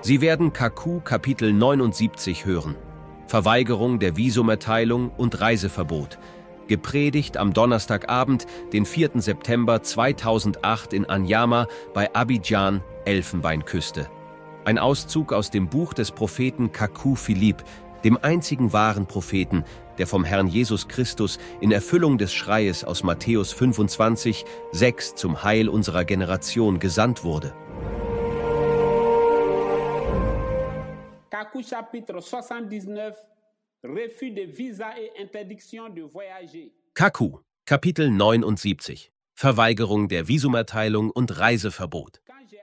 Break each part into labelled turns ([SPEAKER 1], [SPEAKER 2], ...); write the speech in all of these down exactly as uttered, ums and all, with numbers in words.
[SPEAKER 1] Sie werden Kaku Kapitel neunundsiebzig hören. Verweigerung der Visumerteilung und Reiseverbot. Gepredigt am Donnerstagabend, den vierten September zweitausendacht in Anyama bei Abidjan, Elfenbeinküste. Ein Auszug aus dem Buch des Propheten Kaku Philipp, dem einzigen wahren Propheten, der vom Herrn Jesus Christus in Erfüllung des Schreies aus Matthäus fünfundzwanzig, sechs zum Heil unserer Generation gesandt wurde.
[SPEAKER 2] Kaku chapitre soixante-dix-neuf, Refus de visa et interdiction de voyager.
[SPEAKER 1] Kaku, Kapitel neunundsiebzig. Verweigerung der Visumerteilung und Reiseverbot.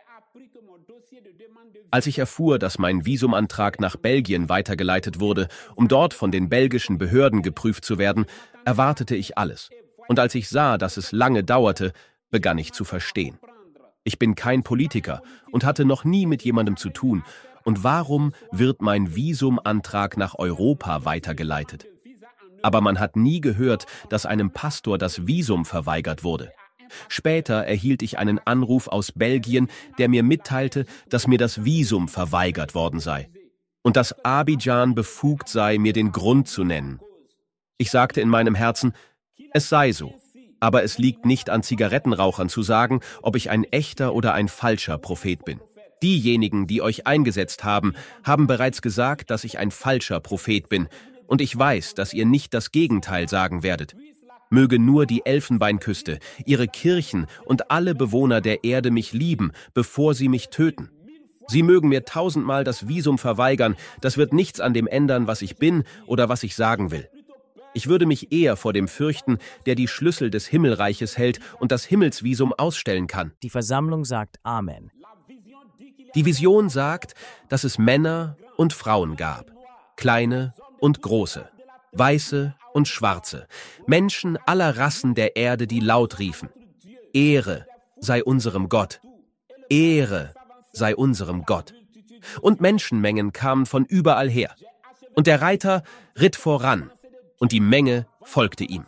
[SPEAKER 1] Als ich erfuhr, dass mein Visumantrag nach Belgien weitergeleitet wurde, um dort von den belgischen Behörden geprüft zu werden, erwartete ich alles. Und als ich sah, dass es lange dauerte, begann ich zu verstehen. Ich bin kein Politiker und hatte noch nie mit jemandem zu tun. Und warum wird mein Visumantrag nach Europa weitergeleitet? Aber man hat nie gehört, dass einem Pastor das Visum verweigert wurde. Später erhielt ich einen Anruf aus Belgien, der mir mitteilte, dass mir das Visum verweigert worden sei und dass Abidjan befugt sei, mir den Grund zu nennen. Ich sagte in meinem Herzen, es sei so, aber es liegt nicht an Zigarettenrauchern zu sagen, ob ich ein echter oder ein falscher Prophet bin. Diejenigen, die euch eingesetzt haben, haben bereits gesagt, dass ich ein falscher Prophet bin, und ich weiß, dass ihr nicht das Gegenteil sagen werdet. Möge nur die Elfenbeinküste, ihre Kirchen und alle Bewohner der Erde mich lieben, bevor sie mich töten. Sie mögen mir tausendmal das Visum verweigern, das wird nichts an dem ändern, was ich bin oder was ich sagen will. Ich würde mich eher vor dem fürchten, der die Schlüssel des Himmelreiches hält und das Himmelsvisum ausstellen kann.
[SPEAKER 3] Die Versammlung sagt Amen.
[SPEAKER 1] Die Vision sagt, dass es Männer und Frauen gab, kleine und große, weiße und schwarze, Menschen aller Rassen der Erde, die laut riefen: Ehre sei unserem Gott, Ehre sei unserem Gott. Und Menschenmengen kamen von überall her. Und der Reiter ritt voran, und die Menge folgte ihm.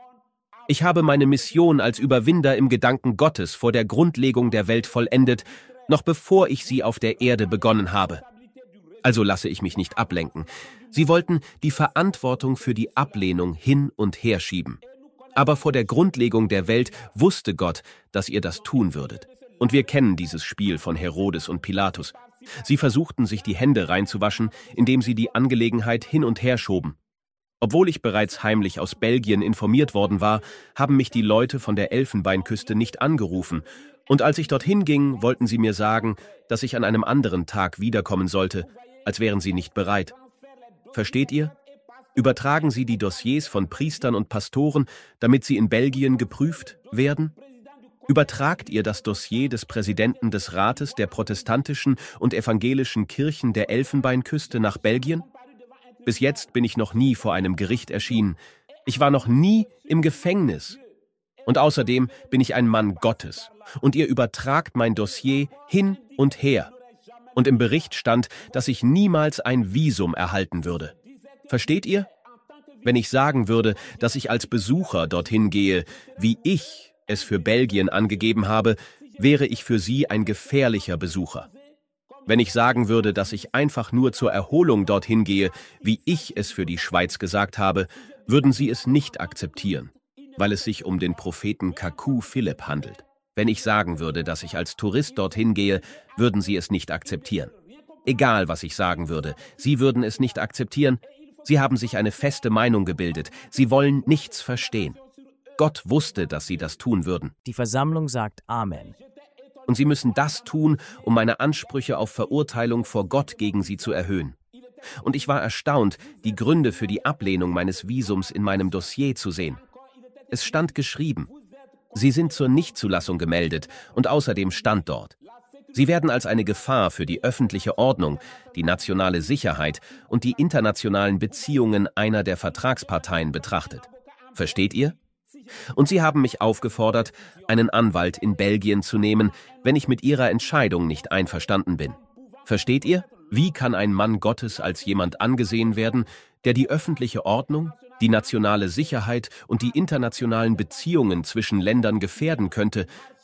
[SPEAKER 1] Ich habe meine Mission als Überwinder im Gedanken Gottes vor der Grundlegung der Welt vollendet, noch bevor ich sie auf der Erde begonnen habe. Also lasse ich mich nicht ablenken. Sie wollten die Verantwortung für die Ablehnung hin und her schieben. Aber vor der Grundlegung der Welt wusste Gott, dass ihr das tun würdet. Und wir kennen dieses Spiel von Herodes und Pilatus. Sie versuchten, sich die Hände reinzuwaschen, indem sie die Angelegenheit hin und her schoben. Obwohl ich bereits heimlich aus Belgien informiert worden war, haben mich die Leute von der Elfenbeinküste nicht angerufen. Und als ich dorthin ging, wollten sie mir sagen, dass ich an einem anderen Tag wiederkommen sollte, als wären sie nicht bereit. Versteht ihr? Übertragen Sie die Dossiers von Priestern und Pastoren, damit sie in Belgien geprüft werden? Übertragt ihr das Dossier des Präsidenten des Rates der protestantischen und evangelischen Kirchen der Elfenbeinküste nach Belgien? Bis jetzt bin ich noch nie vor einem Gericht erschienen. Ich war noch nie im Gefängnis. Und außerdem bin ich ein Mann Gottes. Und ihr übertragt mein Dossier hin und her. Und im Bericht stand, dass ich niemals ein Visum erhalten würde. Versteht ihr? Wenn ich sagen würde, dass ich als Besucher dorthin gehe, wie ich es für Belgien angegeben habe, wäre ich für sie ein gefährlicher Besucher. Wenn ich sagen würde, dass ich einfach nur zur Erholung dorthin gehe, wie ich es für die Schweiz gesagt habe, würden sie es nicht akzeptieren, weil es sich um den Propheten Kaku Philipp handelt. Wenn ich sagen würde, dass ich als Tourist dorthin gehe, würden sie es nicht akzeptieren. Egal, was ich sagen würde, sie würden es nicht akzeptieren. Sie haben sich eine feste Meinung gebildet. Sie wollen nichts verstehen. Gott wusste, dass sie das tun würden.
[SPEAKER 3] Die Versammlung sagt Amen.
[SPEAKER 1] Und sie müssen das tun, um meine Ansprüche auf Verurteilung vor Gott gegen sie zu erhöhen. Und ich war erstaunt, die Gründe für die Ablehnung meines Visums in meinem Dossier zu sehen. Es stand geschrieben: Sie sind zur Nichtzulassung gemeldet, und außerdem stand dort: Sie werden als eine Gefahr für die öffentliche Ordnung, die nationale Sicherheit und die internationalen Beziehungen einer der Vertragsparteien betrachtet. Versteht ihr? Und sie haben mich aufgefordert, einen Anwalt in Belgien zu nehmen, wenn ich mit ihrer Entscheidung nicht einverstanden bin. Versteht ihr? Wie kann ein Mann Gottes als jemand angesehen werden, der die öffentliche Ordnung, die nationale Sicherheit und die internationalen Beziehungen zwischen Ländern gefährden könnte,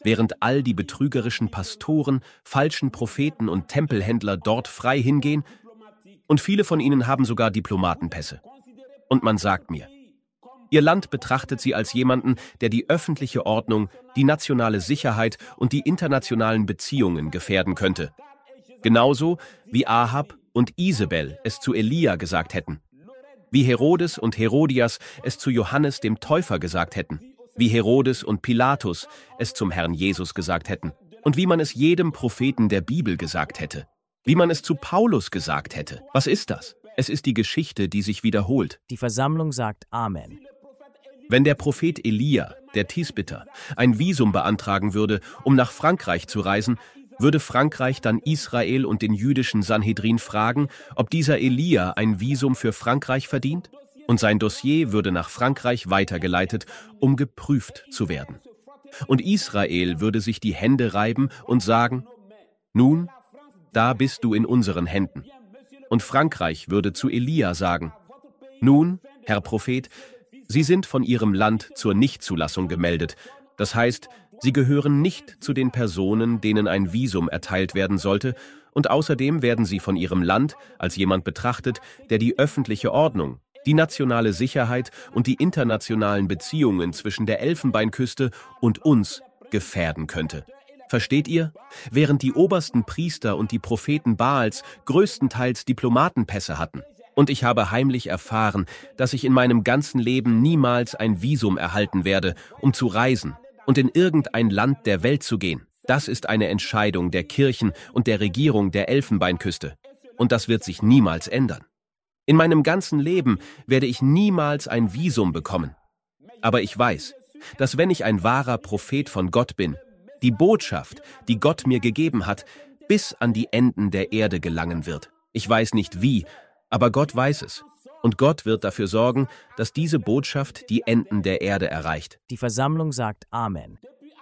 [SPEAKER 1] während all die betrügerischen Pastoren, falschen Propheten und Tempelhändler dort frei hingehen, und viele von ihnen haben sogar Diplomatenpässe. Und man sagt mir, ihr Land betrachtet sie als jemanden, der die öffentliche Ordnung, die nationale Sicherheit und die internationalen Beziehungen gefährden könnte. Genauso wie Ahab und Isabel es zu Elia gesagt hätten. Wie Herodes und Herodias es zu Johannes dem Täufer gesagt hätten. Wie Herodes und Pilatus es zum Herrn Jesus gesagt hätten. Und wie man es jedem Propheten der Bibel gesagt hätte. Wie man es zu Paulus gesagt hätte. Was ist das? Es ist die Geschichte, die sich wiederholt.
[SPEAKER 3] Die Versammlung sagt Amen.
[SPEAKER 1] Wenn der Prophet Elia, der Tisbiter, ein Visum beantragen würde, um nach Frankreich zu reisen, würde Frankreich dann Israel und den jüdischen Sanhedrin fragen, ob dieser Elia ein Visum für Frankreich verdient? Und sein Dossier würde nach Frankreich weitergeleitet, um geprüft zu werden. Und Israel würde sich die Hände reiben und sagen, nun, da bist du in unseren Händen. Und Frankreich würde zu Elia sagen, nun, Herr Prophet, Sie sind von Ihrem Land zur Nichtzulassung gemeldet. Das heißt, Sie gehören nicht zu den Personen, denen ein Visum erteilt werden sollte, und außerdem werden Sie von Ihrem Land als jemand betrachtet, der die öffentliche Ordnung, die nationale Sicherheit und die internationalen Beziehungen zwischen der Elfenbeinküste und uns gefährden könnte. Versteht ihr? Während die obersten Priester und die Propheten Baals größtenteils Diplomatenpässe hatten. Und ich habe heimlich erfahren, dass ich in meinem ganzen Leben niemals ein Visum erhalten werde, um zu reisen und in irgendein Land der Welt zu gehen. Das ist eine Entscheidung der Kirchen und der Regierung der Elfenbeinküste. Und das wird sich niemals ändern. In meinem ganzen Leben werde ich niemals ein Visum bekommen. Aber ich weiß, dass wenn ich ein wahrer Prophet von Gott bin, die Botschaft, die Gott mir gegeben hat, bis an die Enden der Erde gelangen wird. Ich weiß nicht wie, aber Gott weiß es. Und Gott wird dafür sorgen, dass diese Botschaft die Enden der Erde erreicht.
[SPEAKER 3] Die Versammlung sagt Amen.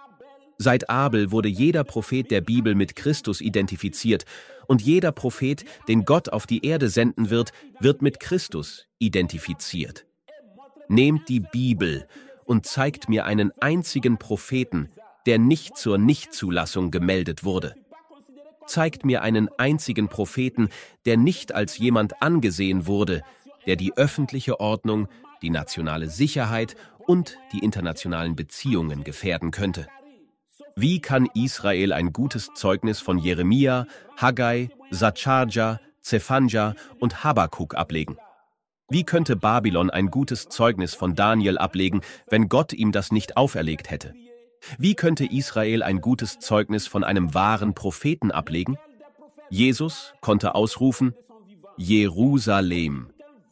[SPEAKER 1] Seit Abel wurde jeder Prophet der Bibel mit Christus identifiziert. Und jeder Prophet, den Gott auf die Erde senden wird, wird mit Christus identifiziert. Nehmt die Bibel und zeigt mir einen einzigen Propheten, der nicht zur Nichtzulassung gemeldet wurde. Zeigt mir einen einzigen Propheten, der nicht als jemand angesehen wurde, der die öffentliche Ordnung, die nationale Sicherheit und die internationalen Beziehungen gefährden könnte. Wie kann Israel ein gutes Zeugnis von Jeremia, Haggai, Zacharja, Zephanja und Habakuk ablegen? Wie könnte Babylon ein gutes Zeugnis von Daniel ablegen, wenn Gott ihm das nicht auferlegt hätte? Wie könnte Israel ein gutes Zeugnis von einem wahren Propheten ablegen? Jesus konnte ausrufen, Jerusalem,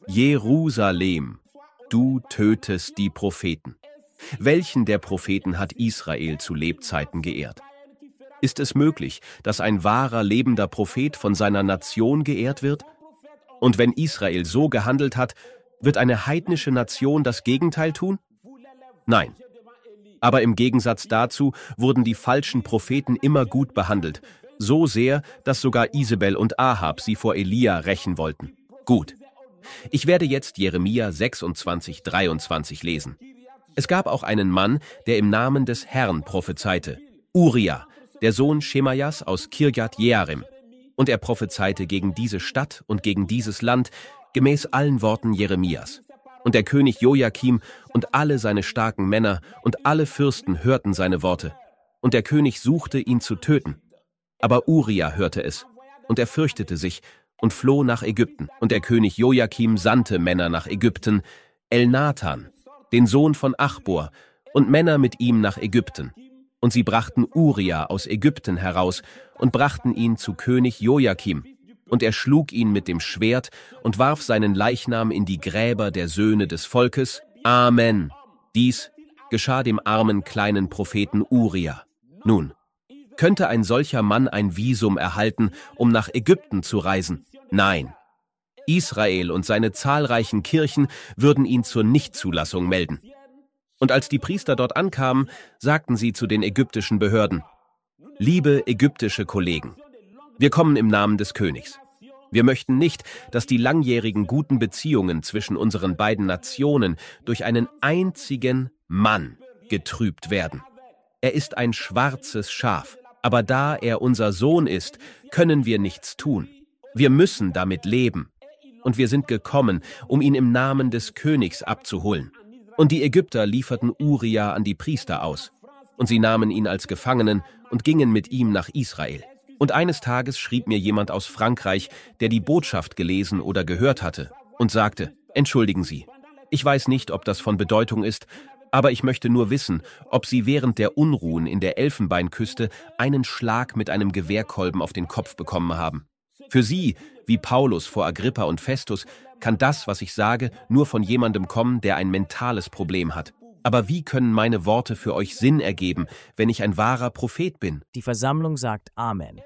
[SPEAKER 1] Jerusalem, du tötest die Propheten. Welchen der Propheten hat Israel zu Lebzeiten geehrt? Ist es möglich, dass ein wahrer, lebender Prophet von seiner Nation geehrt wird? Und wenn Israel so gehandelt hat, wird eine heidnische Nation das Gegenteil tun? Nein. Aber im Gegensatz dazu wurden die falschen Propheten immer gut behandelt, so sehr, dass sogar Isabel und Ahab sie vor Elia rächen wollten. Gut. Ich werde jetzt Jeremia sechsundzwanzig, dreiundzwanzig lesen. Es gab auch einen Mann, der im Namen des Herrn prophezeite, Uria, der Sohn Schemajas aus Kirjat Jearim. Und er prophezeite gegen diese Stadt und gegen dieses Land, gemäß allen Worten Jeremias. Und der König Jojakim und alle seine starken Männer und alle Fürsten hörten seine Worte. Und der König suchte, ihn zu töten. Aber Uria hörte es, und er fürchtete sich und floh nach Ägypten. Und der König Jojakim sandte Männer nach Ägypten, Elnathan, den Sohn von Achbor, und Männer mit ihm nach Ägypten. Und sie brachten Uria aus Ägypten heraus und brachten ihn zu König Jojakim. Und er schlug ihn mit dem Schwert und warf seinen Leichnam in die Gräber der Söhne des Volkes. Amen. Dies geschah dem armen kleinen Propheten Uria. Nun, könnte ein solcher Mann ein Visum erhalten, um nach Ägypten zu reisen? Nein. Israel und seine zahlreichen Kirchen würden ihn zur Nichtzulassung melden. Und als die Priester dort ankamen, sagten sie zu den ägyptischen Behörden, liebe ägyptische Kollegen, wir kommen im Namen des Königs. Wir möchten nicht, dass die langjährigen guten Beziehungen zwischen unseren beiden Nationen durch einen einzigen Mann getrübt werden. er ist ein schwarzes Schaf, aber da er unser Sohn ist, können wir nichts tun. Wir müssen damit leben. Und wir sind gekommen, um ihn im Namen des Königs abzuholen. Und die Ägypter lieferten Uria an die Priester aus. Und sie nahmen ihn als Gefangenen und gingen mit ihm nach Israel. Und eines Tages schrieb mir jemand aus Frankreich, der die Botschaft gelesen oder gehört hatte, und sagte: Entschuldigen Sie, ich weiß nicht, ob das von Bedeutung ist, aber ich möchte nur wissen, ob Sie während der Unruhen in der Elfenbeinküste einen Schlag mit einem Gewehrkolben auf den Kopf bekommen haben. Für Sie, wie Paulus vor Agrippa und Festus, kann das, was ich sage, nur von jemandem kommen, der ein mentales Problem hat. Aber wie können meine Worte für euch Sinn ergeben, wenn ich ein wahrer Prophet bin?
[SPEAKER 3] Die Versammlung sagt Amen.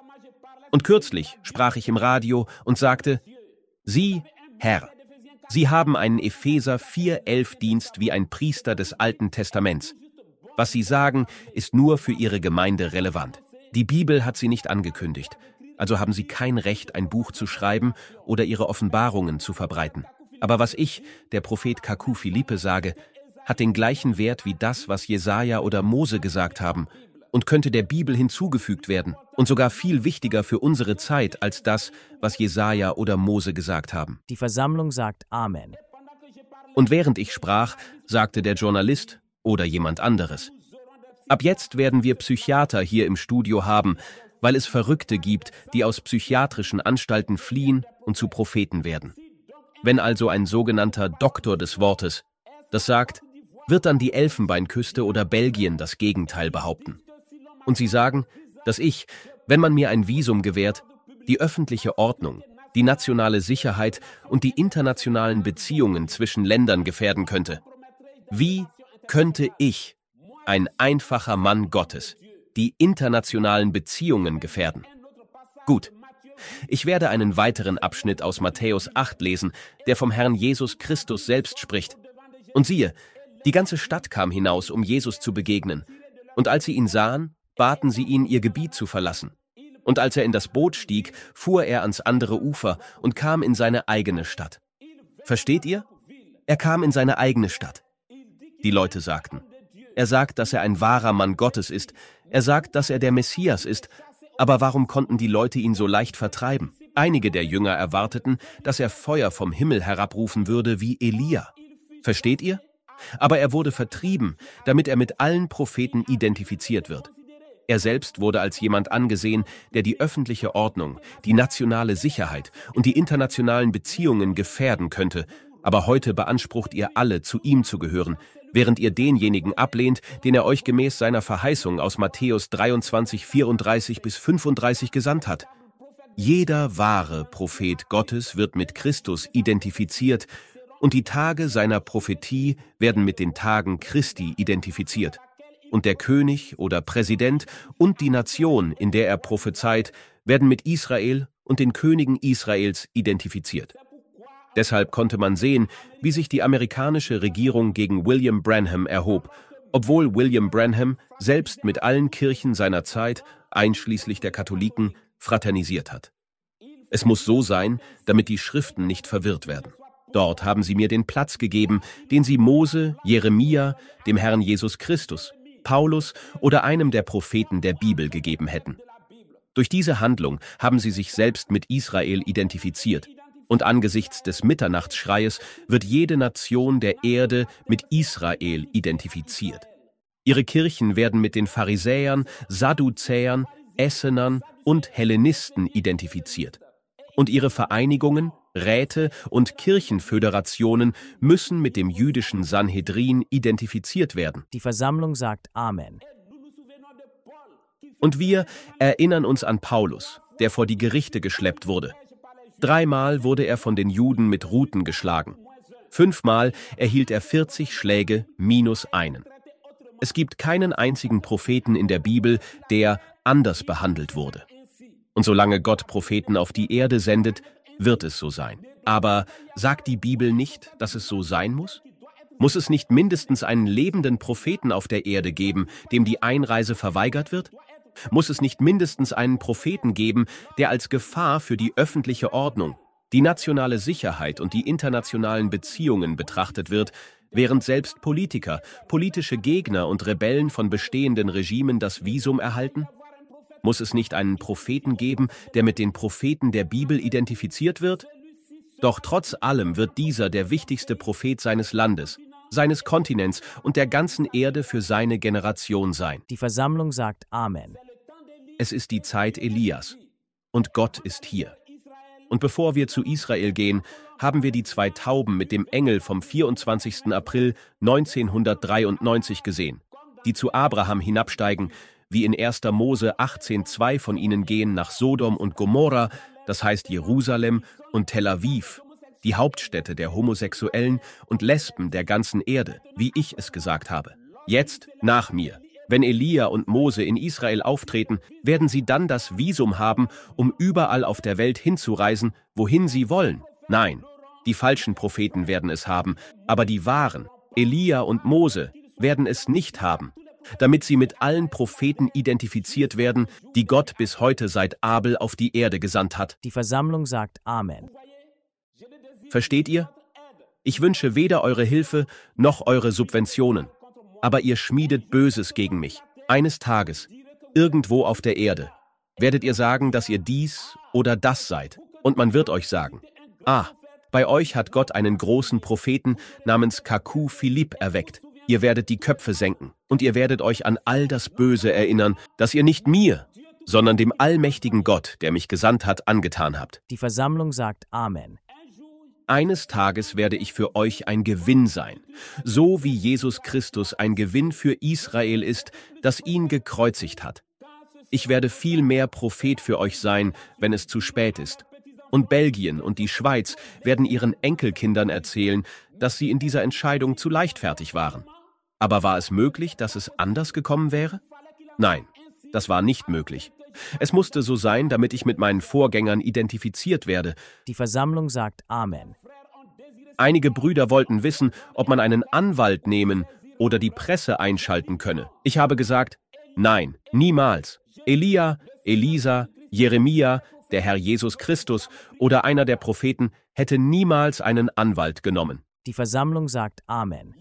[SPEAKER 1] Und kürzlich sprach ich im Radio und sagte: Sie, Herr, Sie haben einen Epheser vier elf Dienst wie ein Priester des Alten Testaments. Was Sie sagen, ist nur für Ihre Gemeinde relevant. Die Bibel hat Sie nicht angekündigt, also haben Sie kein Recht, ein Buch zu schreiben oder Ihre Offenbarungen zu verbreiten. Aber was ich, der Prophet Kaku Philippe, sage, hat den gleichen Wert wie das, was Jesaja oder Mose gesagt haben und könnte der Bibel hinzugefügt werden und sogar viel wichtiger für unsere Zeit als das, was Jesaja oder Mose gesagt haben.
[SPEAKER 3] Die Versammlung sagt Amen.
[SPEAKER 1] Und während ich sprach, sagte der Journalist oder jemand anderes: Ab jetzt werden wir Psychiater hier im Studio haben, weil es Verrückte gibt, die aus psychiatrischen Anstalten fliehen und zu Propheten werden. Wenn also ein sogenannter Doktor des Wortes das sagt, wird dann die Elfenbeinküste oder Belgien das Gegenteil behaupten. Und sie sagen, dass ich, wenn man mir ein Visum gewährt, die öffentliche Ordnung, die nationale Sicherheit und die internationalen Beziehungen zwischen Ländern gefährden könnte. Wie könnte ich, ein einfacher Mann Gottes, die internationalen Beziehungen gefährden? Gut, ich werde einen weiteren Abschnitt aus Matthäus acht lesen, der vom Herrn Jesus Christus selbst spricht. Und siehe, die ganze Stadt kam hinaus, um Jesus zu begegnen. Und als sie ihn sahen, baten sie ihn, ihr Gebiet zu verlassen. Und als er in das Boot stieg, fuhr er ans andere Ufer und kam in seine eigene Stadt. Versteht ihr? Er kam in seine eigene Stadt. Die Leute sagten: Er sagt, dass er ein wahrer Mann Gottes ist. Er sagt, dass er der Messias ist. Aber warum konnten die Leute ihn so leicht vertreiben? Einige der Jünger erwarteten, dass er Feuer vom Himmel herabrufen würde wie Elia. Versteht ihr? Aber er wurde vertrieben, damit er mit allen Propheten identifiziert wird. Er selbst wurde als jemand angesehen, der die öffentliche Ordnung, die nationale Sicherheit und die internationalen Beziehungen gefährden könnte. Aber heute beansprucht ihr alle, zu ihm zu gehören, während ihr denjenigen ablehnt, den er euch gemäß seiner Verheißung aus Matthäus dreiundzwanzig, vierunddreißig bis fünfunddreißig gesandt hat. Jeder wahre Prophet Gottes wird mit Christus identifiziert, und die Tage seiner Prophetie werden mit den Tagen Christi identifiziert. Und der König oder Präsident und die Nation, in der er prophezeit, werden mit Israel und den Königen Israels identifiziert. Deshalb konnte man sehen, wie sich die amerikanische Regierung gegen William Branham erhob, obwohl William Branham selbst mit allen Kirchen seiner Zeit, einschließlich der Katholiken, fraternisiert hat. Es muss so sein, damit die Schriften nicht verwirrt werden. Dort haben sie mir den Platz gegeben, den sie Mose, Jeremia, dem Herrn Jesus Christus, Paulus oder einem der Propheten der Bibel gegeben hätten. Durch diese Handlung haben sie sich selbst mit Israel identifiziert. Und angesichts des Mitternachtsschreies wird jede Nation der Erde mit Israel identifiziert. Ihre Kirchen werden mit den Pharisäern, Sadduzäern, Essenern und Hellenisten identifiziert. Und ihre Vereinigungen, Räte und Kirchenföderationen müssen mit dem jüdischen Sanhedrin identifiziert werden.
[SPEAKER 3] Die Versammlung sagt Amen.
[SPEAKER 1] Und wir erinnern uns an Paulus, der vor die Gerichte geschleppt wurde. Dreimal wurde er von den Juden mit Ruten geschlagen. Fünfmal erhielt er vierzig Schläge minus einen. Es gibt keinen einzigen Propheten in der Bibel, der anders behandelt wurde. Und solange Gott Propheten auf die Erde sendet, wird es so sein. Aber sagt die Bibel nicht, dass es so sein muss? Muss es nicht mindestens einen lebenden Propheten auf der Erde geben, dem die Einreise verweigert wird? Muss es nicht mindestens einen Propheten geben, der als Gefahr für die öffentliche Ordnung, die nationale Sicherheit und die internationalen Beziehungen betrachtet wird, während selbst Politiker, politische Gegner und Rebellen von bestehenden Regimen das Visum erhalten? Muss es nicht einen Propheten geben, der mit den Propheten der Bibel identifiziert wird? Doch trotz allem wird dieser der wichtigste Prophet seines Landes, seines Kontinents und der ganzen Erde für seine Generation sein.
[SPEAKER 3] Die Versammlung sagt Amen.
[SPEAKER 1] Es ist die Zeit Elias und Gott ist hier. Und bevor wir zu Israel gehen, haben wir die zwei Tauben mit dem Engel vom vierundzwanzigsten April neunzehnhundertdreiundneunzig gesehen, die zu Abraham hinabsteigen, wie in erster Mose achtzehn zwei von ihnen gehen nach Sodom und Gomorra, das heißt Jerusalem und Tel Aviv, die Hauptstädte der Homosexuellen und Lesben der ganzen Erde, wie ich es gesagt habe. Jetzt nach mir. Wenn Elia und Mose in Israel auftreten, werden sie dann das Visum haben, um überall auf der Welt hinzureisen, wohin sie wollen? Nein, die falschen Propheten werden es haben, aber die wahren, Elia und Mose, werden es nicht haben, damit sie mit allen Propheten identifiziert werden, die Gott bis heute seit Abel auf die Erde gesandt hat.
[SPEAKER 3] Die Versammlung sagt Amen.
[SPEAKER 1] Versteht ihr? Ich wünsche weder eure Hilfe noch eure Subventionen, aber ihr schmiedet Böses gegen mich. Eines Tages, irgendwo auf der Erde, werdet ihr sagen, dass ihr dies oder das seid, und man wird euch sagen: Ah, bei euch hat Gott einen großen Propheten namens Kaku Philipp erweckt. Ihr werdet die Köpfe senken und ihr werdet euch an all das Böse erinnern, das ihr nicht mir, sondern dem allmächtigen Gott, der mich gesandt hat, angetan habt.
[SPEAKER 3] Die Versammlung sagt Amen.
[SPEAKER 1] Eines Tages werde ich für euch ein Gewinn sein, so wie Jesus Christus ein Gewinn für Israel ist, das ihn gekreuzigt hat. Ich werde viel mehr Prophet für euch sein, wenn es zu spät ist. Und Belgien und die Schweiz werden ihren Enkelkindern erzählen, dass sie in dieser Entscheidung zu leichtfertig waren. Aber war es möglich, dass es anders gekommen wäre? Nein, das war nicht möglich. Es musste so sein, damit ich mit meinen Vorgängern identifiziert werde.
[SPEAKER 3] Die Versammlung sagt Amen.
[SPEAKER 1] Einige Brüder wollten wissen, ob man einen Anwalt nehmen oder die Presse einschalten könne. Ich habe gesagt, nein, niemals. Elia, Elisa, Jeremia, der Herr Jesus Christus oder einer der Propheten hätte niemals einen Anwalt genommen.
[SPEAKER 3] Die Versammlung sagt Amen.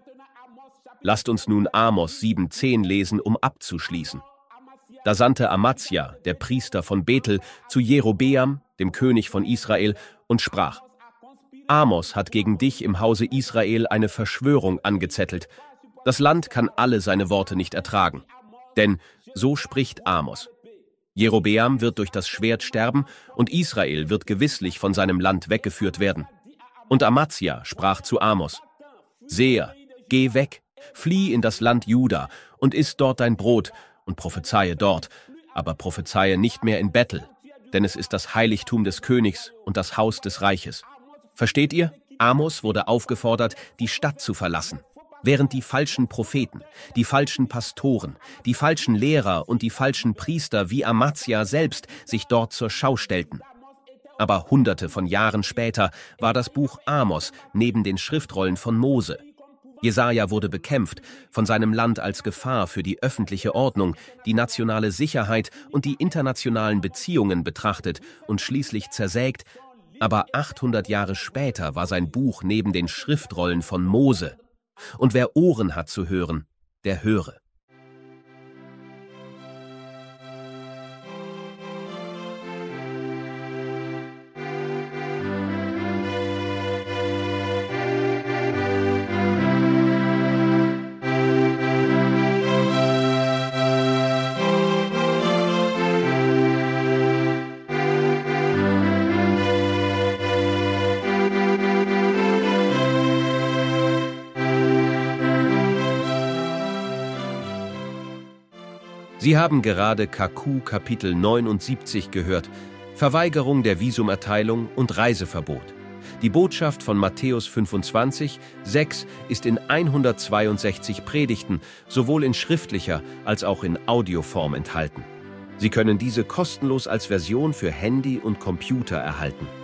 [SPEAKER 1] Lasst uns nun Amos sieben zehn lesen, um abzuschließen. Da sandte Amazia, der Priester von Bethel, zu Jerobeam, dem König von Israel, und sprach: Amos hat gegen dich im Hause Israel eine Verschwörung angezettelt. Das Land kann alle seine Worte nicht ertragen. Denn so spricht Amos: Jerobeam wird durch das Schwert sterben und Israel wird gewisslich von seinem Land weggeführt werden. Und Amazia sprach zu Amos: Seher, geh weg, flieh in das Land Juda und iss dort dein Brot und prophezeie dort, aber prophezeie nicht mehr in Bethel, denn es ist das Heiligtum des Königs und das Haus des Reiches. Versteht ihr? Amos wurde aufgefordert, die Stadt zu verlassen, während die falschen Propheten, die falschen Pastoren, die falschen Lehrer und die falschen Priester wie Amazia selbst sich dort zur Schau stellten. Aber hunderte von Jahren später war das Buch Amos neben den Schriftrollen von Mose. Jesaja wurde bekämpft, von seinem Land als Gefahr für die öffentliche Ordnung, die nationale Sicherheit und die internationalen Beziehungen betrachtet und schließlich zersägt. Aber achthundert Jahre später war sein Buch neben den Schriftrollen von Mose. Und wer Ohren hat zu hören, der höre. Sie haben gerade Kaku Kapitel neunundsiebzig gehört, Verweigerung der Visumerteilung und Reiseverbot. Die Botschaft von Matthäus fünfundzwanzig, sechs ist in hundertzweiundsechzig Predigten, sowohl in schriftlicher als auch in Audioform enthalten. Sie können diese kostenlos als Version für Handy und Computer erhalten.